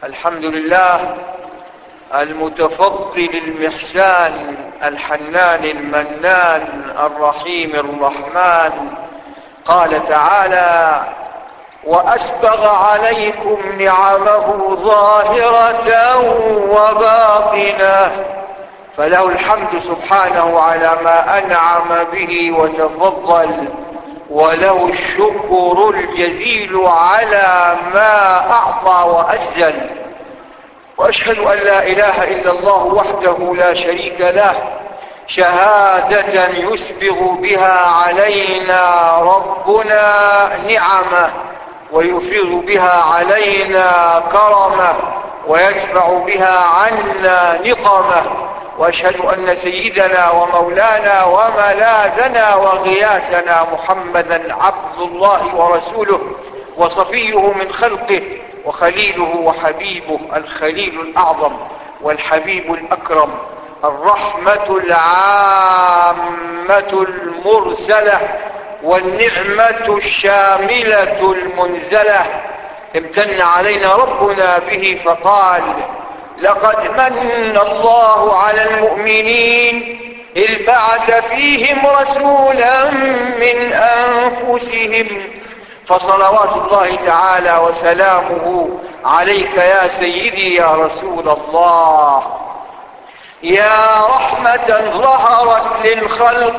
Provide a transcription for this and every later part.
الحمد لله المتفضل المحسان الحنان المنان الرحيم الرحمن. قال تعالى: وأسبغ عليكم نعمه ظاهرة وباطنة. فله الحمد سبحانه على ما أنعم به وتفضل، وله الشكر الجزيل على ما أعطى وأجزل. وأشهد أن لا إله إلا الله وحده لا شريك له، شهادة يسبغ بها علينا ربنا نعمه، ويفيض بها علينا كرمه، ويدفع بها عنا نقمه. وأشهد أن سيدنا ومولانا وملاذنا وغياثنا محمدا عبد الله ورسوله، وصفيه من خلقه، وخليله وحبيبه، الخليل الأعظم والحبيب الأكرم، الرحمة العامة المرسلة، والنعمة الشاملة المنزلة. امتن علينا ربنا به فقال: لقد من الله على المؤمنين إذ بعث فيهم رسولا من أنفسهم. فصلوات الله تعالى وسلامه عليك يا سيدي يا رسول الله، يا رحمة ظهرت للخلق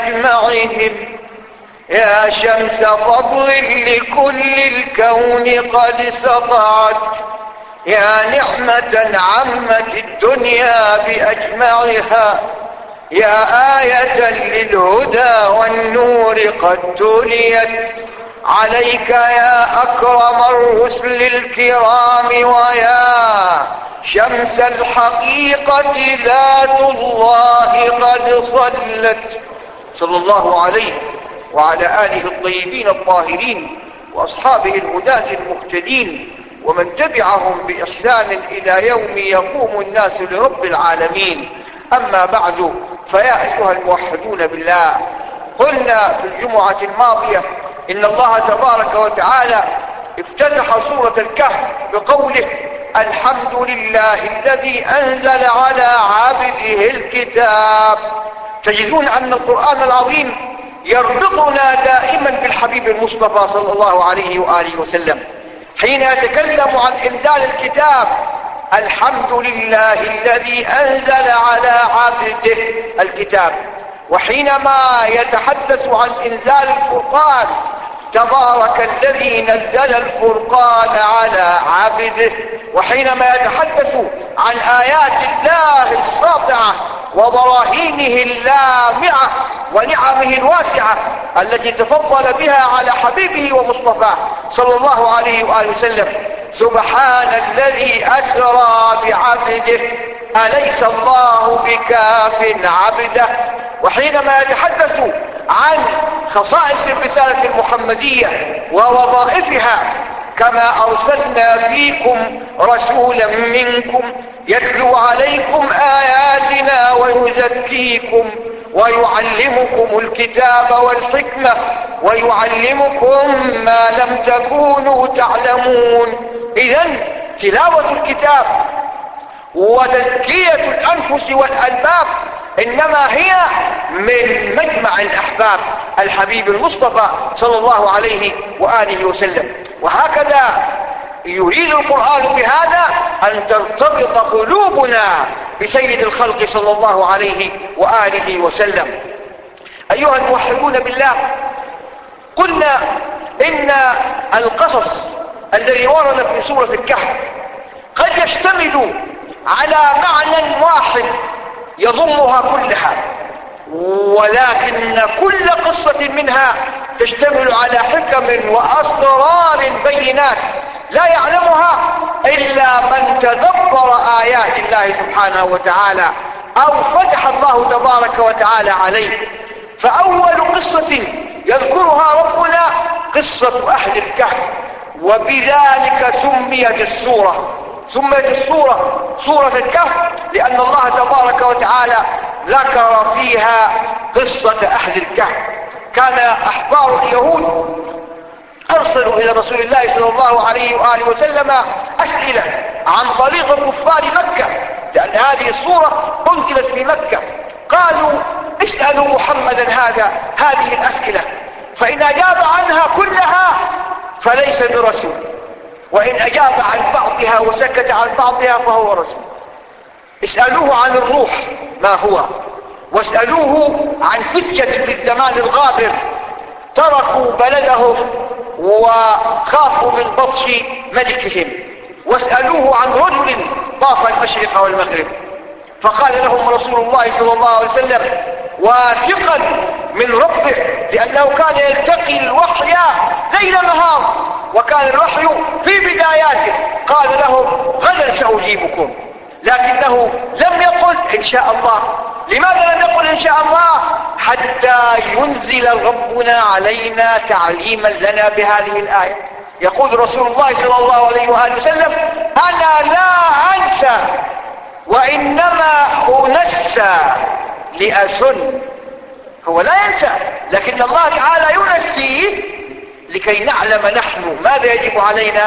أجمعهم، يا شمس فضل لكل الكون قد سطعت، يا نعمة عمت الدنيا بأجمعها، يا آية للهدى والنور قد تليت عليك يا أكرم الرسل الكرام، ويا شمس الحقيقة ذات الله قد صلت. صلى الله عليه وعلى آله الطيبين الطاهرين وأصحابه الهداة المهتدين، ومن تبعهم بإحسان إلى يوم يقوم الناس لرب العالمين. أما بعد، فيا أيها الموحدون بالله، قلنا في الجمعة الماضية إن الله تبارك وتعالى افتتح سورة الكهف بقوله: الحمد لله الذي أنزل على عبده الكتاب. تجدون أن القرآن العظيم يربطنا دائما بالحبيب المصطفى صلى الله عليه وآله وسلم. حين يتكلم عن إنزال الكتاب: الحمد لله الذي أنزل على عبده الكتاب. وحينما يتحدث عن إنزال الفرقان: تبارك الذي نزل الفرقان على عبده. وحينما يتحدث عن آيات الله الساطعة وبراهينه اللامعة ونعمه الواسعة التي تفضل بها على حبيبه ومصطفاه صلى الله عليه وآله وسلم: سبحان الذي أسرى بعبده أليس الله بكاف عبده. وحينما يتحدث عن خصائص الرسالة المحمدية ووظائفها: كما أرسلنا فيكم رسولا منكم يتلو عليكم آياتنا ويزكيكم ويعلمكم الكتاب والحكمة ويعلمكم ما لم تكونوا تعلمون. إذن تلاوة الكتاب وتزكية الأنفس والألباب إنما هي من مجمع الأحباب الحبيب المصطفى صلى الله عليه وآله وسلم. وهكذا يريد القرآن بهذا أن ترتبط قلوبنا بسيد الخلق صلى الله عليه وآله وسلم. أيها الموحدون بالله، قلنا إن القصص الذي ورد في سورة الكهف قد يشتمل على معنى واحد يضمها كلها، ولكن كل قصة منها تشتمل على حكم وأسرار بينات لا يعلمها إلا من تدبر آيات الله سبحانه وتعالى أو فتح الله تبارك وتعالى عليه. فأول قصة يذكرها ربنا قصة أهل الكهف، وبذلك سميت السورة سورة الكهف، لأن الله تبارك وتعالى ذكر فيها قصة أهل الكهف. كان أحبار اليهود أرسلوا إلى رسول الله صلى الله عليه وآله وسلم أسئلة عن طريق كفار مكة، لأن هذه الصورة أنزلت في مكة. قالوا اسألوا محمدا هذه الأسئلة، فإن أجاب عنها كلها فليس برسول، وإن أجاب عن بعضها وسكت عن بعضها فهو رسول. اسألوه عن الروح ما هو، واسألوه عن فتية في الزمان الغابر تركوا بلدهم وخافوا من بطش ملكهم، واسألوه عن رجل طاف المشرق والمغرب، فقال لهم رسول الله صلى الله عليه وسلم واثقا من ربه، لأنه كان يلتقي الوحي ليل نهار، وكان الوحي في بداياته، قال لهم غدا سأجيبكم، لكنه لم يقل إن شاء الله. لماذا لم يقل إن شاء الله؟ حتى ينزل ربنا علينا تعليما لنا بهذه الآية. يقول رسول الله صلى الله عليه وآله وسلم أنا لا أنسى وإنما أنسى لأسن. هو لا ينسى، لكن الله تعالى ينسيه لكي نعلم نحن ماذا يجب علينا.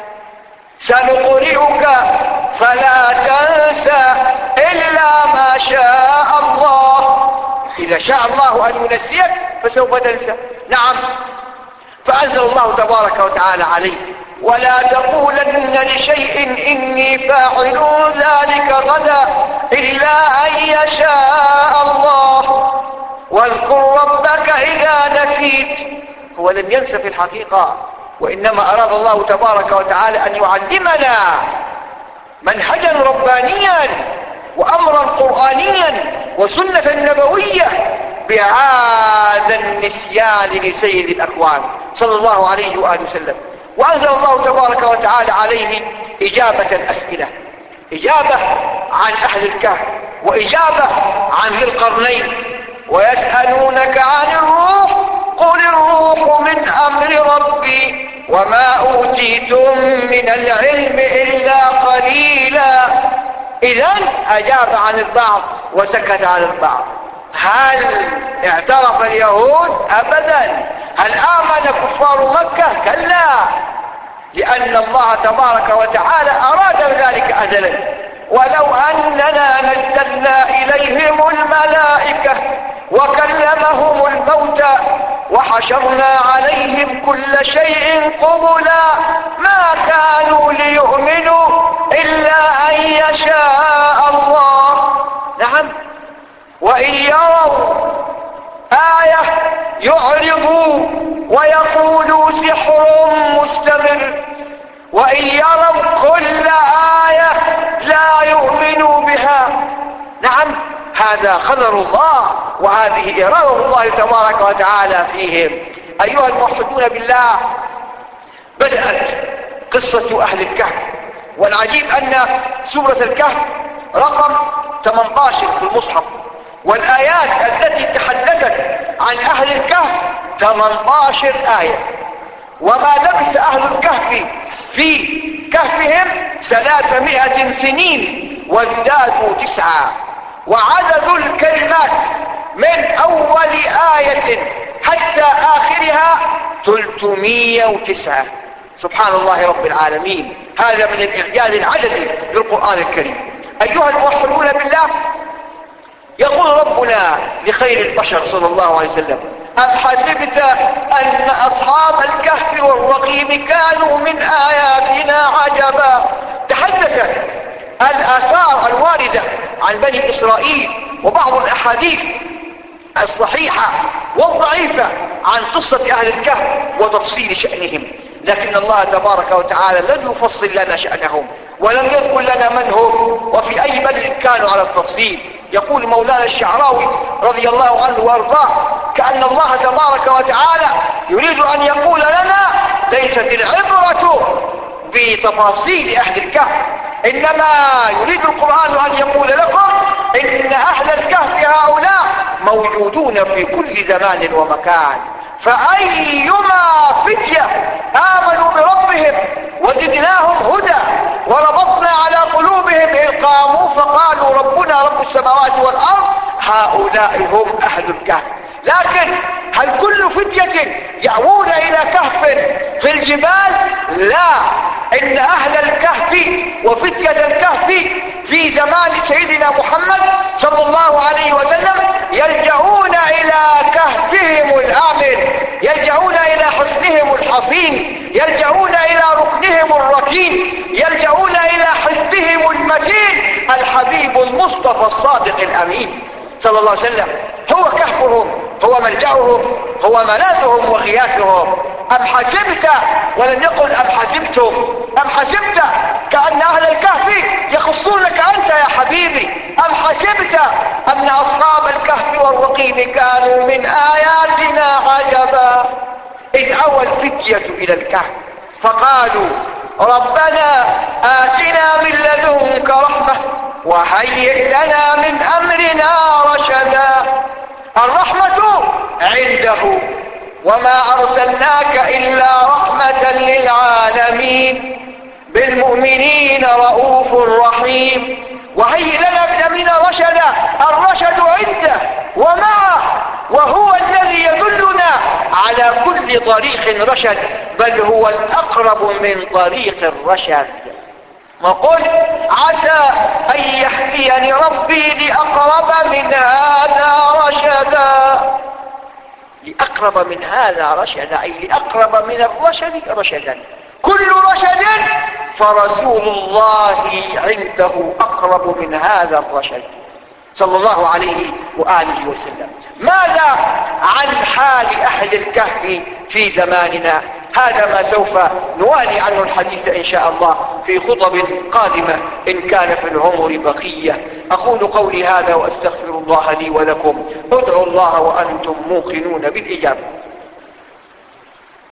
سنقرئك فلا تنسى إلا ما شاء الله. إذا شاء الله أن ينسيك فسوف تنسى. نعم. فأنزل الله تبارك وتعالى عليه ولا تقولن لشيء إني فاعل ذلك غدا إلا أن يشاء الله واذكر ربك إذا نسيت. هو لم ينسى في الحقيقة، وإنما أراد الله تبارك وتعالى أن يعلمنا منهجا ربانيا وأمرا قرآنيا وسنة نبوية بهذا النسيان لسيد الأكوان صلى الله عليه وآله وسلم. وأنزل الله تبارك وتعالى عليه إجابة الأسئلة، إجابة عن أهل الكهف، وإجابة عن ذي القرنين. ويسألونك عن الروح قل الروح من أمر ربي وما أوتيتم من العلم إلا قليلا. إذن أجاب عن البعض وسكت عن البعض. هل اعترف اليهود؟ أبدا. هل آمن كفار مكة؟ كلا، لأن الله تبارك وتعالى أراد ذلك أزلا. ولو أننا نزلنا إليهم الملائكة وكلمهم الموتى وحشرنا عليهم كل شيء قبلا ما كانوا ليؤمنوا إلا أن يشاء الله. نعم. وإن يروا آية يعرضوا ويقولوا سحر مستمر، وإن يروا كل آية لا يؤمنوا بها. نعم. هذا قدر الله وهذه إرادة الله تبارك وتعالى فيهم. أيها الموحدون بالله، بدأت قصة أهل الكهف، والعجيب أن سورة الكهف رقم 18 في المصحف، والآيات التي تحدثت عن أهل الكهف 18 آية. وما لبث أهل الكهف في كهفهم 300 سنين وازدادوا 9، وعدد الكلمات من أول آية حتى آخرها 309. سبحان الله رب العالمين. هذا من الإعجاز العددي للقرآن الكريم. أيها الموحدون بالله، يقول ربنا لخير البشر صلى الله عليه وسلم أم حسبت أن أصحاب الكهف والرقيم كانوا من آياتنا عجبا. تحدثت الآثار الواردة عن بني إسرائيل وبعض الأحاديث الصحيحة والضعيفة عن قصة أهل الكهف وتفصيل شأنهم، لكن الله تبارك وتعالى لم يفصل لنا شأنهم ولم يذكر لنا من هم وفي أي بلد كانوا على التفصيل. يقول مولانا الشعراوي رضي الله عنه وارضاه كأن الله تبارك وتعالى يريد أن يقول لنا ليست العبرة بتفاصيل أهل الكهف، إنما يريد القرآن أن يقول لكم إن أهل الكهف هؤلاء موجودون في كل زمان ومكان، فأيما فتية آمنوا بربهم وزدناهم هدى وربطنا على قلوبهم إذ قاموا فقالوا ربنا رب السماوات والأرض هؤلاء هم أهل الكهف. لكن هل كل فتية يأوون إلى كهف في الجبال؟ لا، إن أهل الكهف وفتية الكهف في زمان سيدنا محمد صلى الله عليه وسلم يلجؤون إلى كهفهم الآمن، يلجؤون إلى حصنهم الحصين، يلجؤون إلى ركنهم الركين، يلجؤون إلى حزبهم المتين الحبيب المصطفى الصادق الأمين صلى الله عليه وسلم. هو كهفهم، هو ملجأهم، هو ملاذهم وغياثهم. أم حسبت، ولم يقل أم حسبتم، أم حسبت كأن أهل الكهف يخصونك أنت يا حبيبي. أم حسبت أن أصحاب الكهف والرقيم كانوا من آياتنا عجبا إذ أوى الفتية إلى الكهف فقالوا ربنا آتنا من لدنك رحمة وهيئ لنا من أمرنا رشدا. الرحمة عنده، وما أرسلناك إلا رحمة للعالمين، بالمؤمنين رؤوف رحيم. وهيئ لنا من أمرنا رشدا، الرشد عنده ومعه، وهو الذي يدلنا على كل طريق رشد، بل هو الأقرب من طريق الرشد. وقل عسى أن يهديني ربي لأقرب من هذا رشدا. لأقرب من هذا رشدا، أي لأقرب من الرشد رشدا. كل رشد فرسول الله عنده أقرب من هذا الرشد صلى الله عليه وآله وسلم. ماذا عن حال أهل الكهف في زماننا؟ هذا ما سوف نوالي عنه الحديث إن شاء الله في خطب قادمة إن كان في العمر بقية. أقول قولي هذا وأستغفر الله لي ولكم. ادعوا الله وأنتم موقنون بالإجابة.